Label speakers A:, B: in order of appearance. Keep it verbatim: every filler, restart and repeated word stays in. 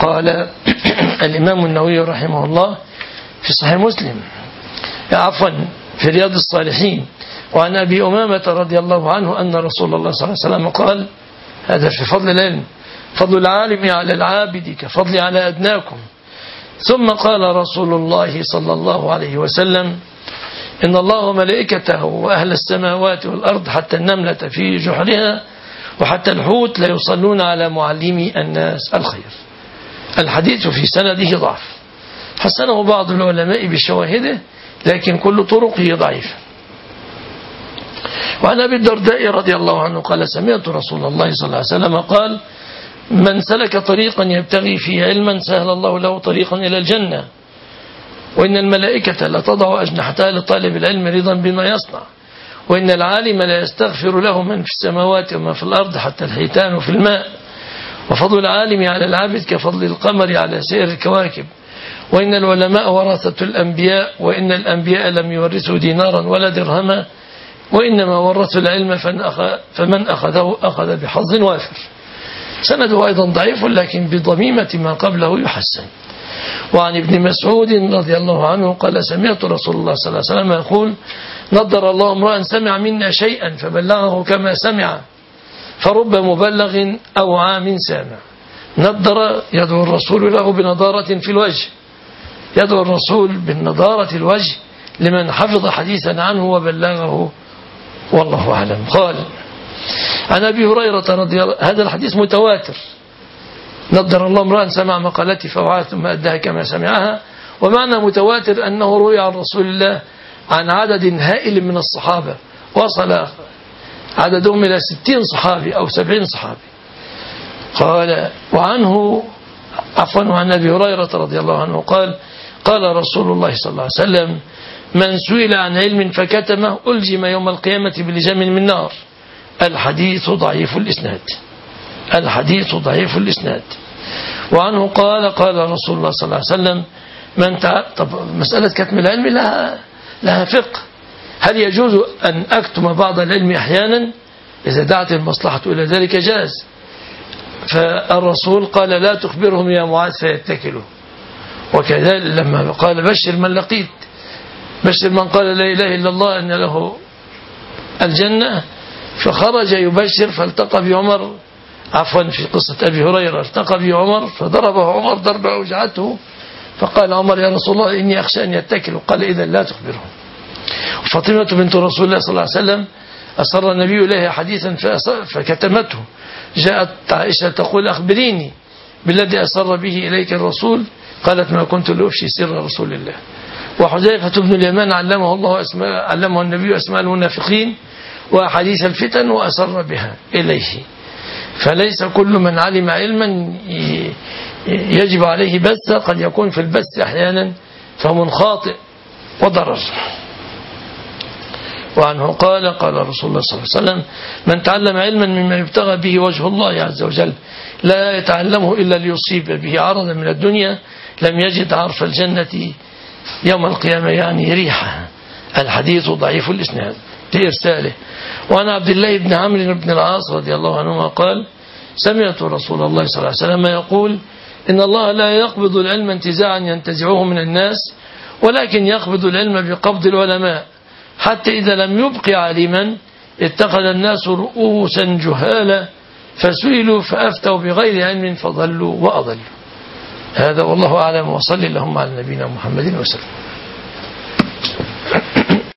A: قال الإمام النووي رحمه الله في صحيح مسلم عفوا في رياض الصالحين وعن أبي أمامة رضي الله عنه أن رسول الله صلى الله عليه وسلم قال، هذا في فضل العلم، فضل العالم على العابد كفضل على أدناكم. ثم قال رسول الله صلى الله عليه وسلم: إن الله وملائكته وأهل السماوات والأرض حتى النملة في جحرها وحتى الحوت لا يصلون على معلمي الناس الخير. الحديث في سنده ضعف، حسنه بعض العلماء بشواهده، لكن كل طرقه ضعيفة. وعن أبي الدرداء رضي الله عنه قال: سمعت رسول الله صلى الله عليه وسلم قال: من سلك طريقا يبتغي فيه علما سهل الله له طريقا إلى الجنة، وإن الملائكة لتضع أجنحتها لطالب العلم رضا بما يصنع، وإن العالم لا يستغفر له من في السماوات وما في الأرض حتى الحيتان في الماء، وفضل العالم على العابد كفضل القمر على سائر الكواكب، وإن العلماء ورثة الأنبياء، وإن الأنبياء لم يورثوا دينارا ولا درهما، وإنما ورثوا العلم فمن أخذه أخذ بحظ وافر. سنده أيضا ضعيف، لكن بضميمة ما قبله يحسن. وعن ابن مسعود رضي الله عنه قال: سمعت رسول الله صلى الله عليه وسلم يقول: نضر الله امرأ سمع منا شيئا فبلغه كما سمع، فرب مبلغ أو عام سامع. نضر يدعو الرسول له بنضارة في الوجه، يدعو الرسول بالنضارة الوجه لمن حفظ حديثا عنه وبلغه، والله أعلم. قال عن أبي هريرة رضي الله، هذا الحديث متواتر: نضر الله امرأ سمع مقالتي فوعاها ثم أداها كما سمعها. ومعنى متواتر أنه روي عن رسول الله عن عدد هائل من الصحابة، وصل عددهم إلى ستين صحابي أو سبعين صحابي. قال وعنه عفوا عن أبي هريرة رضي الله عنه قال: قال رسول الله صلى الله عليه وسلم: من سئل عن علم فكتمه ألجم يوم القيامة بلجام من نار. الحديث ضعيف الإسناد، الحديث ضعيف الإسناد. وعنه قال: قال رسول الله صلى الله عليه وسلم: من تع... طب مسألة كتم العلم لها لها فقه. هل يجوز أن أكتم بعض العلم أحيانا؟ إذا دعت المصلحة إلى ذلك جاز. فالرسول قال: لا تخبرهم يا معاذ فيتكلوا. وكذلك لما قال: بشر من لقيت، بشر من قال لا إله إلا الله أن له الجنة، فخرج يبشر فالتقى بعمر، عفوا في قصة أبي هريرة، التقى بعمر فضربه عمر ضربة أوجعته، فقال عمر: يا رسول الله إني أخشى أن يتكلوا. قال: إذا لا تخبرهم. فاطمة بنت رسول الله صلى الله عليه وسلم أسر النبي إليها حديثا فكتمته. جاءت عائشة تقول: أخبريني بالذي أسر به إليك الرسول. قالت: ما كنت لأفشي سر رسول الله. وحذيفة بن اليمان علمه الله أسماء، علمه النبي أسماء المنافقين وحديث الفتن وأسر بها إليه. فليس كل من علم علما يجب عليه بث، قد يكون في البث أحيانا فهم خاطئ وضرر. وعنه قال: قال رسول الله صلى الله عليه وسلم: من تعلم علما مما يبتغى به وجه الله عز وجل لا يتعلمه إلا ليصيب به عرضا من الدنيا لم يجد عرف الجنة يوم القيامة، يعني ريحها. الحديث ضعيف الإسناد لإرساله. وعن عبد الله بن عمرو بن العاص رضي الله عنهما قال: سمعت رسول الله صلى الله عليه وسلم يقول: إن الله لا يقبض العلم انتزاعا ينتزعه من الناس، ولكن يقبض العلم بقبض العلماء، حتى إذا لم يبق عالما اتخذ الناس رؤوسا جهالا فسئلوا فأفتوا بغير علم فضلوا وأضلوا. هذا والله أعلم، وصلي اللهم على نبينا محمد وسلم.